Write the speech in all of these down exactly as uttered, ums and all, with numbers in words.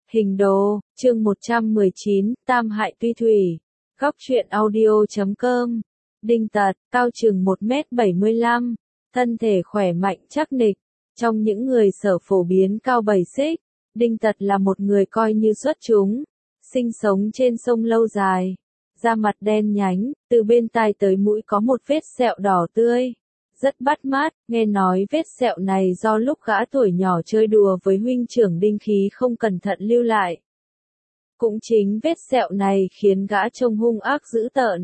Hình đồ, chương một trăm mười chín, Tam hại tuy thủy. Góc truyện audio chấm com. Đinh Tật, cao chừng một mét bảy mươi lăm, thân thể khỏe mạnh chắc nịch. Trong những người sở phổ biến cao bảy xích, Đinh Tật là một người coi như xuất chúng, sinh sống trên sông lâu dài. Da mặt đen nhánh, từ bên tai tới mũi có một vết sẹo đỏ tươi. Rất bắt mắt, nghe nói vết sẹo này do lúc gã tuổi nhỏ chơi đùa với huynh trưởng Đinh Khí không cẩn thận lưu lại. Cũng chính vết sẹo này khiến gã trông hung ác dữ tợn.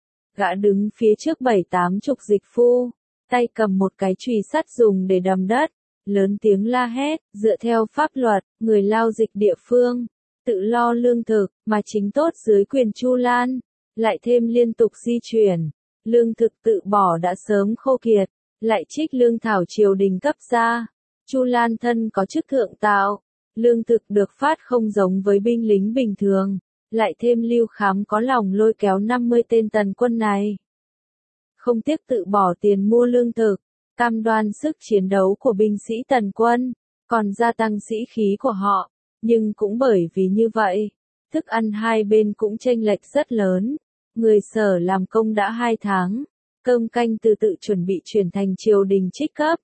Gã đứng phía trước bảy tám chục dịch phu, tay cầm một cái chùy sắt dùng để đầm đất, lớn tiếng la hét, dựa theo pháp luật, người lao dịch địa phương, tự lo lương thực, mà chính tốt dưới quyền Chu Lan, lại thêm liên tục di chuyển. Lương thực tự bỏ đã sớm khô kiệt, lại trích lương thảo triều đình cấp ra. Chu Lan thân có chức thượng tạo, lương thực được phát không giống với binh lính bình thường, lại thêm Lưu Khám có lòng lôi kéo năm mươi tên tần quân này. Không tiếc tự bỏ tiền mua lương thực, cam đoan sức chiến đấu của binh sĩ tần quân, còn gia tăng sĩ khí của họ, nhưng cũng bởi vì như vậy, thức ăn hai bên cũng chênh lệch rất lớn. Người Sở làm công đã hai tháng, cơm canh từ tự chuẩn bị chuyển thành triều đình trích cấp.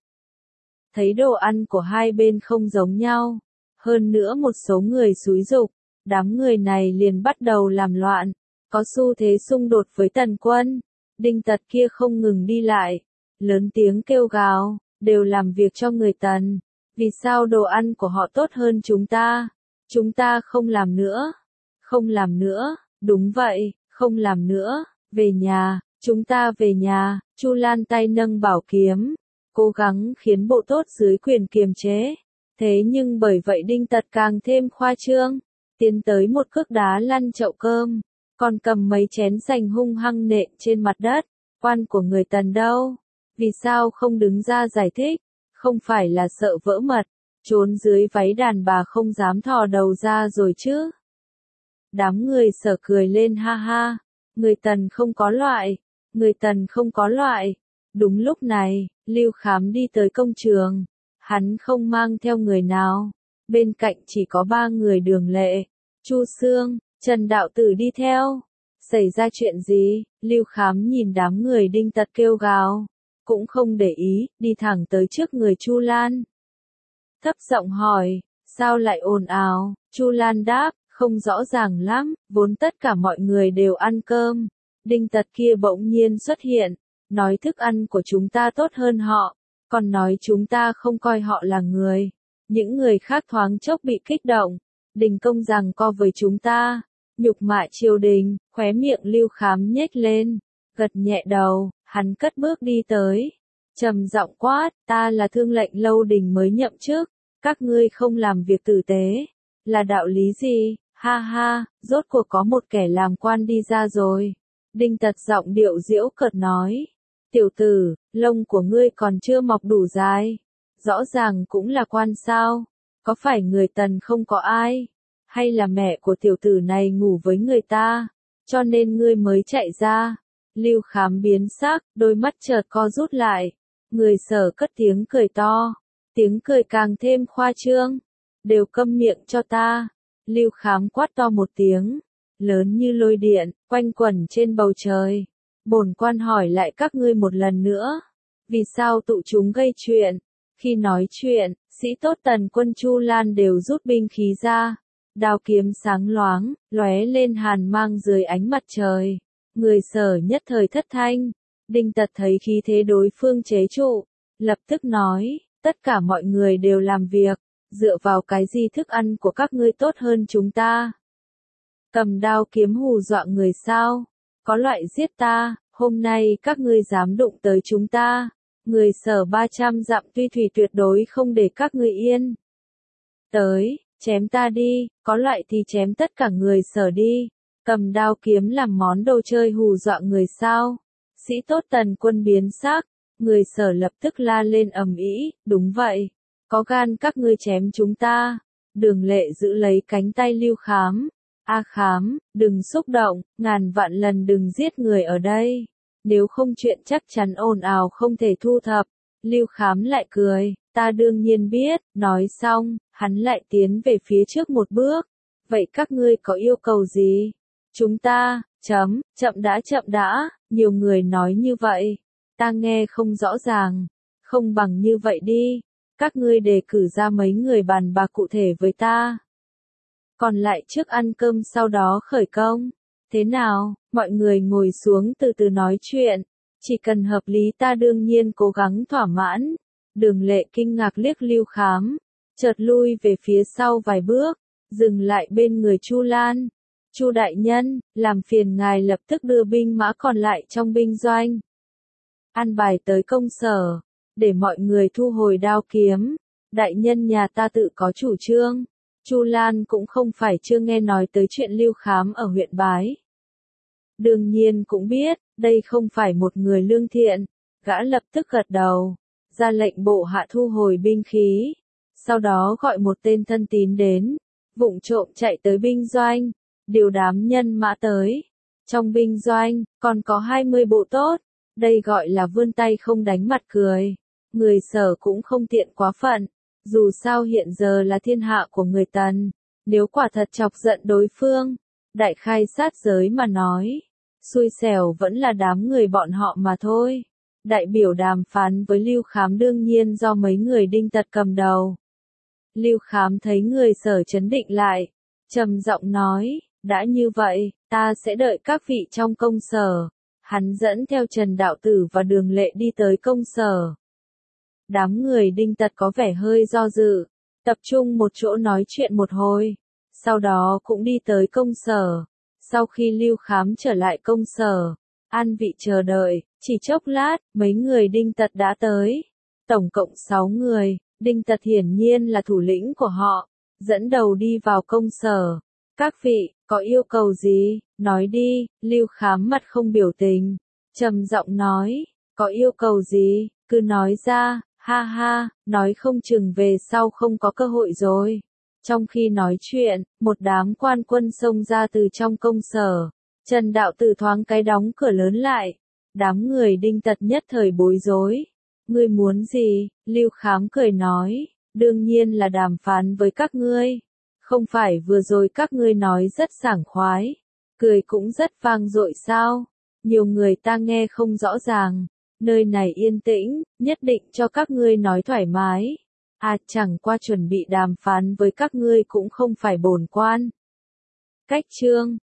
Thấy đồ ăn của hai bên không giống nhau, hơn nữa một số người xúi giục, đám người này liền bắt đầu làm loạn, có xu thế xung đột với tần quân. Đinh Tật kia không ngừng đi lại, lớn tiếng kêu gào, đều làm việc cho người tần, vì sao đồ ăn của họ tốt hơn chúng ta? Chúng ta không làm nữa, không làm nữa, đúng vậy. Không làm nữa, về nhà, chúng ta về nhà. Chu Lan tay nâng bảo kiếm, cố gắng khiến bộ tốt dưới quyền kiềm chế. Thế nhưng bởi vậy Đinh Tật càng thêm khoa trương, tiến tới một cước đá lăn chậu cơm, còn cầm mấy chén sành hung hăng nện trên mặt đất. Quan của người tần đâu? Vì sao không đứng ra giải thích? Không phải là sợ vỡ mật, trốn dưới váy đàn bà không dám thò đầu ra rồi chứ? Đám người Sở cười lên ha ha, người tần không có loại, người tần không có loại. Đúng lúc này, Lưu Khám đi tới công trường, hắn không mang theo người nào, bên cạnh chỉ có ba người Đường Lệ, Chu Xương, Trần Đạo Tử đi theo. Xảy ra chuyện gì? Lưu Khám nhìn đám người Đinh Tật kêu gào, cũng không để ý, đi thẳng tới trước người Chu Lan. Thấp giọng hỏi, sao lại ồn ào? Chu Lan đáp, không rõ ràng lắm, vốn tất cả mọi người đều ăn cơm. Đinh Tật kia bỗng nhiên xuất hiện, nói thức ăn của chúng ta tốt hơn họ, còn nói chúng ta không coi họ là người. Những người khác thoáng chốc bị kích động, đình công giằng co với chúng ta, nhục mạ triều đình. Khóe miệng Lưu Khám nhếch lên, gật nhẹ đầu, hắn cất bước đi tới, trầm giọng quát, ta là thương lệnh lâu đình mới nhậm chức, các ngươi không làm việc tử tế, là đạo lý gì? Ha ha, rốt cuộc có một kẻ làm quan đi ra rồi. Đinh Tật giọng điệu giễu cợt nói, tiểu tử, lông của ngươi còn chưa mọc đủ dài, rõ ràng cũng là quan sao? Có phải người tần không có ai, hay là mẹ của tiểu tử này ngủ với người ta, cho nên ngươi mới chạy ra? Lưu Khám biến sắc, đôi mắt chợt co rút lại, người Sở cất tiếng cười to, tiếng cười càng thêm khoa trương, đều câm miệng cho ta. Lưu Khám quát to một tiếng, lớn như lôi điện, quanh quẩn trên bầu trời. Bổn quan hỏi lại các ngươi một lần nữa, vì sao tụ chúng gây chuyện? Khi nói chuyện, sĩ tốt tần quân Chu Lan đều rút binh khí ra, đao kiếm sáng loáng, lóe lên hàn mang dưới ánh mặt trời. Người Sở nhất thời thất thanh. Đinh Tật thấy khí thế đối phương chế trụ, lập tức nói, tất cả mọi người đều làm việc. Dựa vào cái gì thức ăn của các ngươi tốt hơn chúng ta? Cầm đao kiếm hù dọa người sao? Có loại giết ta, hôm nay các ngươi dám đụng tới chúng ta, người Sở ba trăm dặm tuy thủy tuyệt đối không để các ngươi yên. Tới, chém ta đi, có loại thì chém tất cả người Sở đi. Cầm đao kiếm làm món đồ chơi hù dọa người sao? Sĩ tốt tần quân biến sắc, người Sở lập tức la lên ầm ĩ, đúng vậy. Có gan các ngươi chém chúng ta. Đường Lệ giữ lấy cánh tay Lưu Khám. A Khám, đừng xúc động, ngàn vạn lần đừng giết người ở đây. Nếu không chuyện chắc chắn ồn ào không thể thu thập. Lưu Khám lại cười, Ta đương nhiên biết, nói xong, hắn lại tiến về phía trước một bước. Vậy các ngươi có yêu cầu gì? Chúng ta, chấm, chậm đã chậm đã, nhiều người nói như vậy. Ta nghe không rõ ràng. Không bằng như vậy đi. Các ngươi đề cử ra mấy người bàn bạc cụ thể với ta. Còn lại trước ăn cơm sau đó khởi công. Thế nào, mọi người ngồi xuống từ từ nói chuyện. Chỉ cần hợp lý ta đương nhiên cố gắng thỏa mãn. Đường Lệ kinh ngạc liếc Lưu Khám. Chợt lui về phía sau vài bước. Dừng lại bên người Chu Lan. Chu đại nhân, làm phiền ngài lập tức đưa binh mã còn lại trong binh doanh. An bài tới công sở. Để mọi người thu hồi đao kiếm. Đại nhân nhà ta tự có chủ trương. Chu Lan cũng không phải chưa nghe nói tới chuyện Lưu Khám ở huyện Bái. Đương nhiên cũng biết, đây không phải một người lương thiện. Gã lập tức gật đầu. Ra lệnh bộ hạ thu hồi binh khí. Sau đó gọi một tên thân tín đến. Vụng trộm chạy tới binh doanh. Điều đám nhân mã tới. Trong binh doanh, còn có hai mươi bộ tốt. Đây gọi là vươn tay không đánh mặt cười. Người Sở cũng không tiện quá phận. Dù sao hiện giờ là thiên hạ của người Tần. Nếu quả thật chọc giận đối phương. Đại khai sát giới mà nói. Xui xẻo vẫn là đám người bọn họ mà thôi. Đại biểu đàm phán với Lưu Khám đương nhiên do mấy người Đinh Tật cầm đầu. Lưu Khám thấy người Sở trấn định lại. Trầm giọng nói, đã như vậy, ta sẽ đợi các vị trong công sở. Hắn dẫn theo Trần Đạo Tử và Đường Lệ đi tới công sở. Đám người Đinh Tật có vẻ hơi do dự, tập trung một chỗ nói chuyện một hồi. Sau đó cũng đi tới công sở. Sau khi Lưu Khám trở lại công sở, an vị chờ đợi, chỉ chốc lát, mấy người Đinh Tật đã tới. Tổng cộng sáu người, Đinh Tật hiển nhiên là thủ lĩnh của họ, dẫn đầu đi vào công sở. Các vị, có yêu cầu gì, nói đi, Lưu Khám mặt không biểu tình, trầm giọng nói, có yêu cầu gì, cứ nói ra, ha ha, nói không chừng về sau không có cơ hội rồi. Trong khi nói chuyện, một đám quan quân xông ra từ trong công sở. Trần Đạo Tử thoáng cái đóng cửa lớn lại. Đám người Đinh Tật nhất thời bối rối. Ngươi muốn gì? Lưu Khám cười nói. Đương nhiên là đàm phán với các ngươi. Không phải vừa rồi các ngươi nói rất sảng khoái. Cười cũng rất vang dội sao? Nhiều người ta nghe không rõ ràng. Nơi này yên tĩnh, nhất định cho các ngươi nói thoải mái. À chẳng qua chuẩn bị đàm phán với các ngươi cũng không phải bổn quan. Cách chương